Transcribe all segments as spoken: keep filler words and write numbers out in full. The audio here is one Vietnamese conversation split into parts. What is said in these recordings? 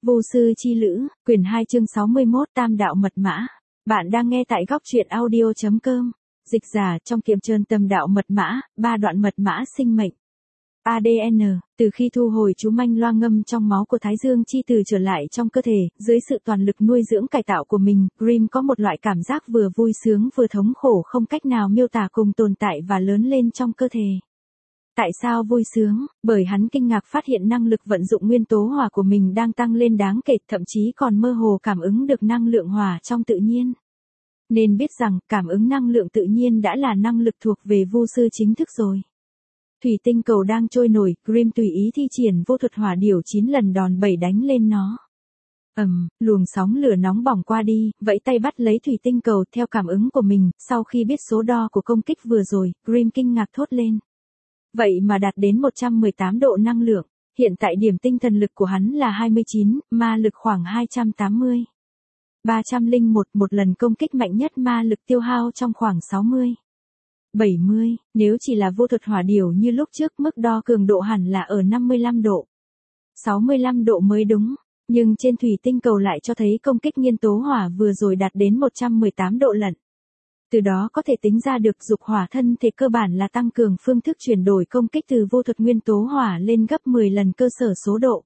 Vô sư chi lữ, quyển hai chương sáu mươi mốt Tam đạo mật mã. Bạn đang nghe tại góc truyện audio chấm com. Dịch giả trong kiệm trơn tâm đạo mật mã, ba đoạn mật mã sinh mệnh. a đê en, từ khi thu hồi chú manh loa ngâm trong máu của Thái Dương chi từ trở lại trong cơ thể, dưới sự toàn lực nuôi dưỡng cải tạo của mình, Grimm có một loại cảm giác vừa vui sướng vừa thống khổ không cách nào miêu tả cùng tồn tại và lớn lên trong cơ thể. Tại sao vui sướng? Bởi hắn kinh ngạc phát hiện năng lực vận dụng nguyên tố hỏa của mình đang tăng lên đáng kể, thậm chí còn mơ hồ cảm ứng được năng lượng hỏa trong tự nhiên. Nên biết rằng, cảm ứng năng lượng tự nhiên đã là năng lực thuộc về vô sư chính thức rồi. Thủy tinh cầu đang trôi nổi, Grimm tùy ý thi triển vô thuật hỏa điểu chín lần đòn bẩy đánh lên nó. Ầm, luồng sóng lửa nóng bỏng qua đi, vẫy tay bắt lấy thủy tinh cầu theo cảm ứng của mình, sau khi biết số đo của công kích vừa rồi, Grimm kinh ngạc thốt lên. Vậy mà đạt đến một trăm mười tám độ năng lượng, hiện tại điểm tinh thần lực của hắn là hai mươi chín, ma lực khoảng hai trăm tám mươi. ba trăm lẻ một, một lần công kích mạnh nhất ma lực tiêu hao trong khoảng sáu mươi. bảy mươi, nếu chỉ là vô thuật hỏa điểu như lúc trước mức đo cường độ hẳn là ở năm mươi lăm độ. sáu mươi lăm độ mới đúng, nhưng trên thủy tinh cầu lại cho thấy công kích nguyên tố hỏa vừa rồi đạt đến một trăm mười tám độ lận. Từ đó có thể tính ra được dục hỏa thân thể cơ bản là tăng cường phương thức chuyển đổi công kích từ vô thuật nguyên tố hỏa lên gấp mười lần cơ sở số độ.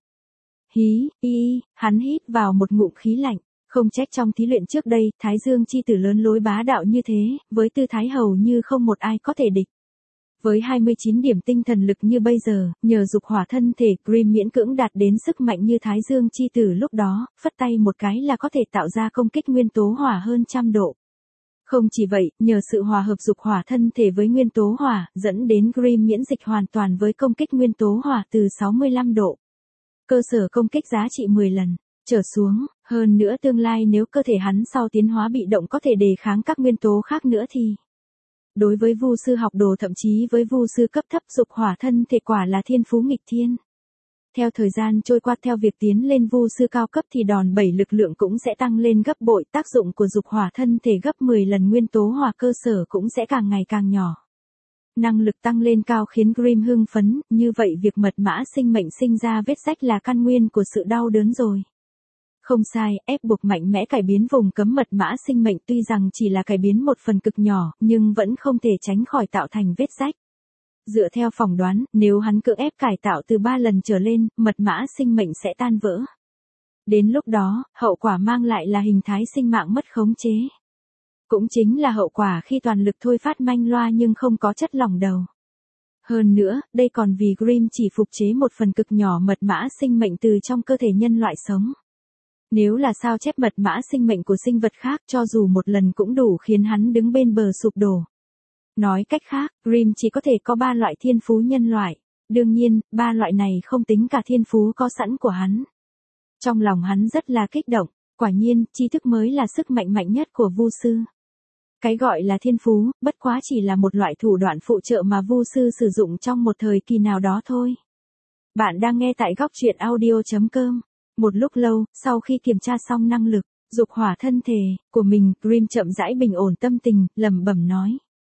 Hí, y, hắn hít vào một ngụm khí lạnh, không trách trong thí luyện trước đây, Thái Dương chi tử lớn lối bá đạo như thế, với tư thái hầu như không một ai có thể địch. Với hai mươi chín điểm tinh thần lực như bây giờ, nhờ dục hỏa thân thể, Grimm miễn cưỡng đạt đến sức mạnh như Thái Dương chi tử lúc đó, phất tay một cái là có thể tạo ra công kích nguyên tố hỏa hơn trăm độ. Không chỉ vậy, nhờ sự hòa hợp dục hỏa thân thể với nguyên tố hỏa, dẫn đến Grimm miễn dịch hoàn toàn với công kích nguyên tố hỏa từ sáu mươi lăm độ. Cơ sở công kích giá trị mười lần, trở xuống, hơn nữa tương lai nếu cơ thể hắn sau tiến hóa bị động có thể đề kháng các nguyên tố khác nữa thì... Đối với vu sư học đồ thậm chí với vu sư cấp thấp dục hỏa thân thể quả là thiên phú nghịch thiên. Theo thời gian trôi qua theo việc tiến lên vu sư cao cấp thì đòn bẩy lực lượng cũng sẽ tăng lên gấp bội, tác dụng của dục hỏa thân thể gấp mười lần nguyên tố hỏa cơ sở cũng sẽ càng ngày càng nhỏ. Năng lực tăng lên cao khiến Grimm hưng phấn, như vậy việc mật mã sinh mệnh sinh ra vết rách là căn nguyên của sự đau đớn rồi. Không sai, ép buộc mạnh mẽ cải biến vùng cấm mật mã sinh mệnh tuy rằng chỉ là cải biến một phần cực nhỏ, nhưng vẫn không thể tránh khỏi tạo thành vết rách. Dựa theo phỏng đoán, nếu hắn cưỡng ép cải tạo từ ba lần trở lên, mật mã sinh mệnh sẽ tan vỡ. Đến lúc đó, hậu quả mang lại là hình thái sinh mạng mất khống chế. Cũng chính là hậu quả khi toàn lực thôi phát manh loa nhưng không có chất lỏng đầu. Hơn nữa, đây còn vì Grimm chỉ phục chế một phần cực nhỏ mật mã sinh mệnh từ trong cơ thể nhân loại sống. Nếu là sao chép mật mã sinh mệnh của sinh vật khác cho dù một lần cũng đủ khiến hắn đứng bên bờ sụp đổ. Nói cách khác, Grimm chỉ có thể có ba loại thiên phú nhân loại. Đương nhiên, ba loại này không tính cả thiên phú có sẵn của hắn. Trong lòng hắn rất là kích động, quả nhiên, tri thức mới là sức mạnh mạnh nhất của vu sư. Cái gọi là thiên phú, bất quá chỉ là một loại thủ đoạn phụ trợ mà vu sư sử dụng trong một thời kỳ nào đó thôi. Bạn đang nghe tại góc truyện audio chấm com. Một lúc lâu, sau khi kiểm tra xong năng lực, dục hỏa thân thể của mình, Grimm chậm rãi bình ổn tâm tình, lẩm bẩm nói.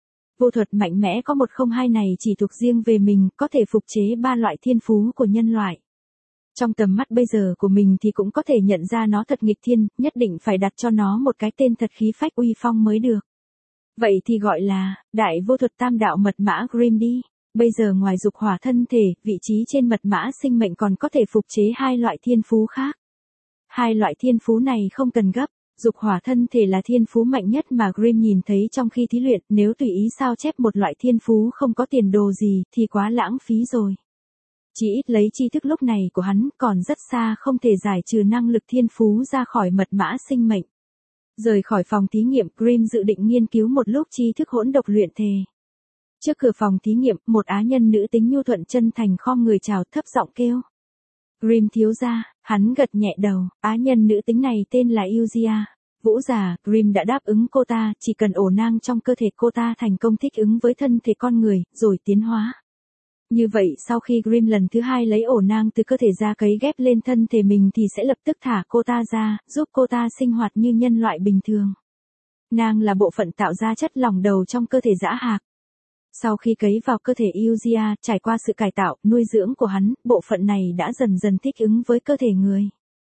Vô thuật mạnh mẽ có một không hai này chỉ thuộc riêng về mình, có thể phục chế ba loại thiên phú của nhân loại. Trong tầm mắt bây giờ của mình thì cũng có thể nhận ra nó thật nghịch thiên, nhất định phải đặt cho nó một cái tên thật khí phách uy phong mới được. Vậy thì gọi là, đại vô thuật tam đạo mật mã Grimm đi. Bây giờ ngoài dục hỏa thân thể, vị trí trên mật mã sinh mệnh còn có thể phục chế hai loại thiên phú khác. Hai loại thiên phú này không cần gấp. Dục hỏa thân thể là thiên phú mạnh nhất mà Grimm nhìn thấy trong khi thí luyện, nếu tùy ý sao chép một loại thiên phú không có tiền đồ gì thì quá lãng phí rồi. Chỉ ít lấy tri thức lúc này của hắn còn rất xa không thể giải trừ năng lực thiên phú ra khỏi mật mã sinh mệnh. Rời khỏi phòng thí nghiệm, Grimm dự định nghiên cứu một lúc tri thức hỗn độc luyện thể. Trước cửa phòng thí nghiệm, một á nhân nữ tính nhu thuận chân thành khom người chào thấp giọng kêu. Grimm thiếu gia, hắn gật nhẹ đầu, á nhân nữ tính này tên là Yulia. Vũ giả, Grimm đã đáp ứng cô ta, chỉ cần ổ nang trong cơ thể cô ta thành công thích ứng với thân thể con người, rồi tiến hóa. Như vậy sau khi Grimm lần thứ hai lấy ổ nang từ cơ thể ra cấy ghép lên thân thể mình thì sẽ lập tức thả cô ta ra, giúp cô ta sinh hoạt như nhân loại bình thường. Nang là bộ phận tạo ra chất lỏng đầu trong cơ thể dã hạc. Sau khi cấy vào cơ thể Yulia, trải qua sự cải tạo, nuôi dưỡng của hắn, bộ phận này đã dần dần thích ứng với cơ thể người.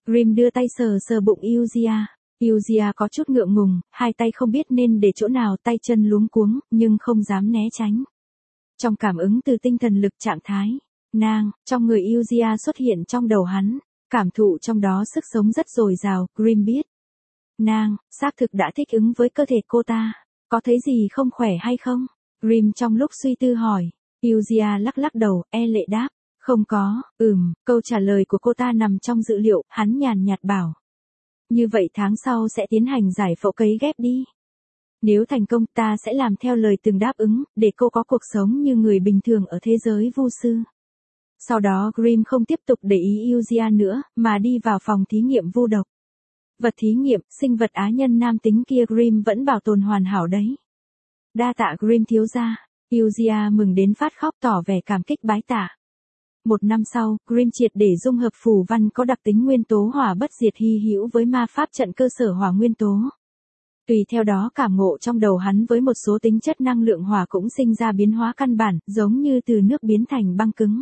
Grim đưa tay sờ sờ bụng Yuzia. Yuzia có chút ngượng ngùng, hai tay không biết nên để chỗ nào, tay chân luống cuống, nhưng không dám né tránh. Trong cảm ứng từ tinh thần lực trạng thái, nàng, trong người Yuzia xuất hiện trong đầu hắn, cảm thụ trong đó sức sống rất dồi dào, Grim biết. Nàng, xác thực đã thích ứng với cơ thể cô ta, có thấy gì không khỏe hay không? Grim trong lúc suy tư hỏi, Yuzia lắc lắc đầu, e lệ đáp, không có, ừm, câu trả lời của cô ta nằm trong dự liệu, hắn nhàn nhạt bảo. Như vậy tháng sau sẽ tiến hành giải phẫu cấy ghép đi. Nếu thành công ta sẽ làm theo lời từng đáp ứng, để cô có cuộc sống như người bình thường ở thế giới vu sư. Sau đó Grim không tiếp tục để ý Yuzia nữa, mà đi vào phòng thí nghiệm vu độc. Vật thí nghiệm, sinh vật á nhân nam tính kia Grim vẫn bảo tồn hoàn hảo đấy. Đa tạ Grim thiếu gia. Yuzia mừng đến phát khóc tỏ vẻ cảm kích bái tạ. Một năm sau, Grim triệt để dung hợp phù văn có đặc tính nguyên tố hỏa bất diệt hy hữu với ma pháp trận cơ sở hỏa nguyên tố. Tùy theo đó cảm ngộ trong đầu hắn với một số tính chất năng lượng hỏa cũng sinh ra biến hóa căn bản, giống như từ nước biến thành băng cứng.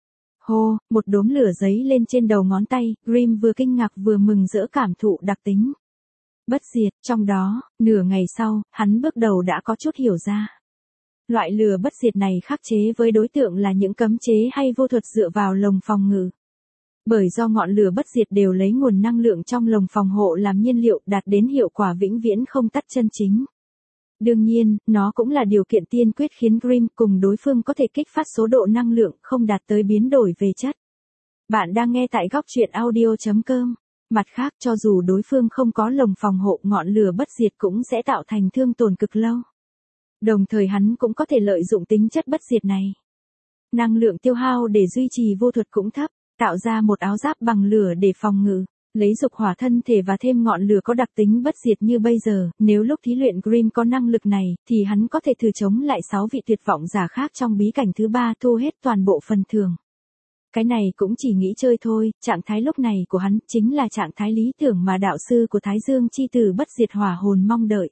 Hô, một đốm lửa giấy lên trên đầu ngón tay, Grim vừa kinh ngạc vừa mừng rỡ cảm thụ đặc tính bất diệt, trong đó, nửa ngày sau, hắn bước đầu đã có chút hiểu ra. Loại lửa bất diệt này khắc chế với đối tượng là những cấm chế hay vô thuật dựa vào lồng phòng ngự. Bởi do ngọn lửa bất diệt đều lấy nguồn năng lượng trong lồng phòng hộ làm nhiên liệu đạt đến hiệu quả vĩnh viễn không tắt chân chính. Đương nhiên, nó cũng là điều kiện tiên quyết khiến Grim cùng đối phương có thể kích phát số độ năng lượng không đạt tới biến đổi về chất. Bạn đang nghe tại góc truyện audio chấm com. Mặt khác, cho dù đối phương không có lồng phòng hộ, ngọn lửa bất diệt cũng sẽ tạo thành thương tổn cực lâu. Đồng thời hắn cũng có thể lợi dụng tính chất bất diệt này. Năng lượng tiêu hao để duy trì vô thuật cũng thấp, tạo ra một áo giáp bằng lửa để phòng ngự, lấy dục hỏa thân thể và thêm ngọn lửa có đặc tính bất diệt như bây giờ, nếu lúc thí luyện Grim có năng lực này, thì hắn có thể thử chống lại sáu vị tuyệt vọng giả khác trong bí cảnh thứ ba thu hết toàn bộ phần thưởng. Cái này cũng chỉ nghĩ chơi thôi, trạng thái lúc này của hắn chính là trạng thái lý tưởng mà đạo sư của Thái Dương chi tử bất diệt hỏa hồn mong đợi.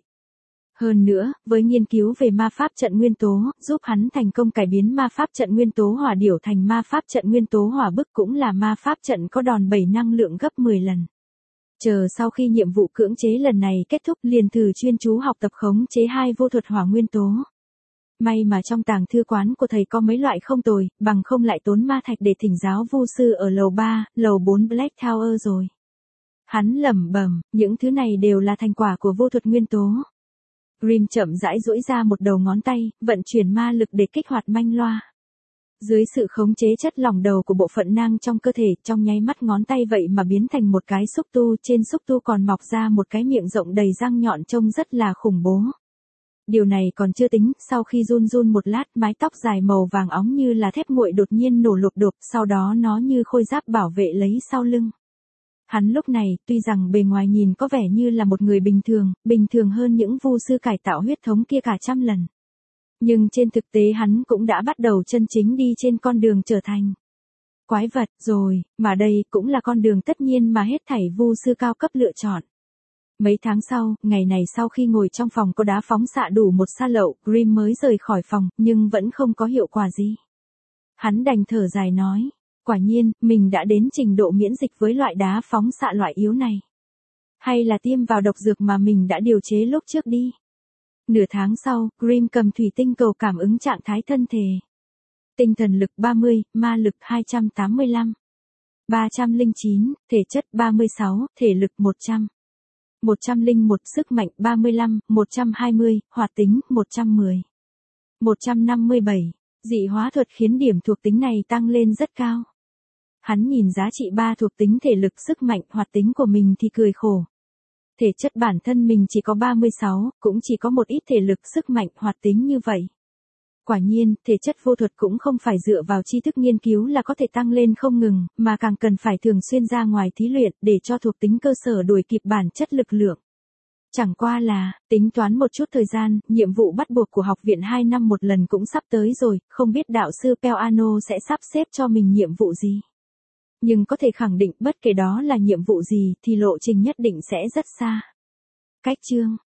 Hơn nữa, với nghiên cứu về ma pháp trận nguyên tố, giúp hắn thành công cải biến ma pháp trận nguyên tố hỏa điểu thành ma pháp trận nguyên tố hỏa bức cũng là ma pháp trận có đòn bẩy năng lượng gấp mười lần. Chờ sau khi nhiệm vụ cưỡng chế lần này kết thúc liền thử chuyên chú học tập khống chế hai vô thuật hỏa nguyên tố. May mà trong tàng thư quán của thầy có mấy loại không tồi, bằng không lại tốn ma thạch để thỉnh giáo vu sư ở lầu ba, lầu bốn Black Tower rồi. Hắn lẩm bẩm, những thứ này đều là thành quả của vô thuật nguyên tố. Grim chậm rãi duỗi ra một đầu ngón tay, vận chuyển ma lực để kích hoạt manh loa. Dưới sự khống chế chất lỏng đầu của bộ phận nang trong cơ thể, trong nháy mắt ngón tay vậy mà biến thành một cái xúc tu, trên xúc tu còn mọc ra một cái miệng rộng đầy răng nhọn trông rất là khủng bố. Điều này còn chưa tính, sau khi run run một lát, mái tóc dài màu vàng óng như là thép nguội đột nhiên nổ lộp đột, sau đó nó như khôi giáp bảo vệ lấy sau lưng. Hắn lúc này, tuy rằng bề ngoài nhìn có vẻ như là một người bình thường, bình thường hơn những vu sư cải tạo huyết thống kia cả trăm lần. Nhưng trên thực tế hắn cũng đã bắt đầu chân chính đi trên con đường trở thành quái vật rồi, mà đây cũng là con đường tất nhiên mà hết thảy vu sư cao cấp lựa chọn. Mấy tháng sau, ngày này sau khi ngồi trong phòng có đá phóng xạ đủ một sa lậu, Grim mới rời khỏi phòng, nhưng vẫn không có hiệu quả gì. Hắn đành thở dài nói. Quả nhiên, mình đã đến trình độ miễn dịch với loại đá phóng xạ loại yếu này. Hay là tiêm vào độc dược mà mình đã điều chế lúc trước đi. Nửa tháng sau, Grim cầm thủy tinh cầu cảm ứng trạng thái thân thể. Tinh thần lực ba mươi, ma lực hai trăm tám mươi lăm. ba trăm lẻ chín, thể chất ba mươi sáu, thể lực một trăm. một trăm lẻ một, sức mạnh ba mươi lăm, một trăm hai mươi, hoạt tính một trăm mười. một trăm năm mươi bảy, dị hóa thuật khiến điểm thuộc tính này tăng lên rất cao. Hắn nhìn giá trị ba thuộc tính thể lực sức mạnh hoạt tính của mình thì cười khổ. Thể chất bản thân mình chỉ có ba mươi sáu, cũng chỉ có một ít thể lực sức mạnh hoạt tính như vậy. Quả nhiên, thể chất vô thuật cũng không phải dựa vào tri thức nghiên cứu là có thể tăng lên không ngừng, mà càng cần phải thường xuyên ra ngoài thí luyện để cho thuộc tính cơ sở đuổi kịp bản chất lực lượng. Chẳng qua là, tính toán một chút thời gian, nhiệm vụ bắt buộc của học viện hai năm một lần cũng sắp tới rồi, không biết đạo sư Peano sẽ sắp xếp cho mình nhiệm vụ gì. Nhưng có thể khẳng định bất kể đó là nhiệm vụ gì thì lộ trình nhất định sẽ rất xa. Cách chương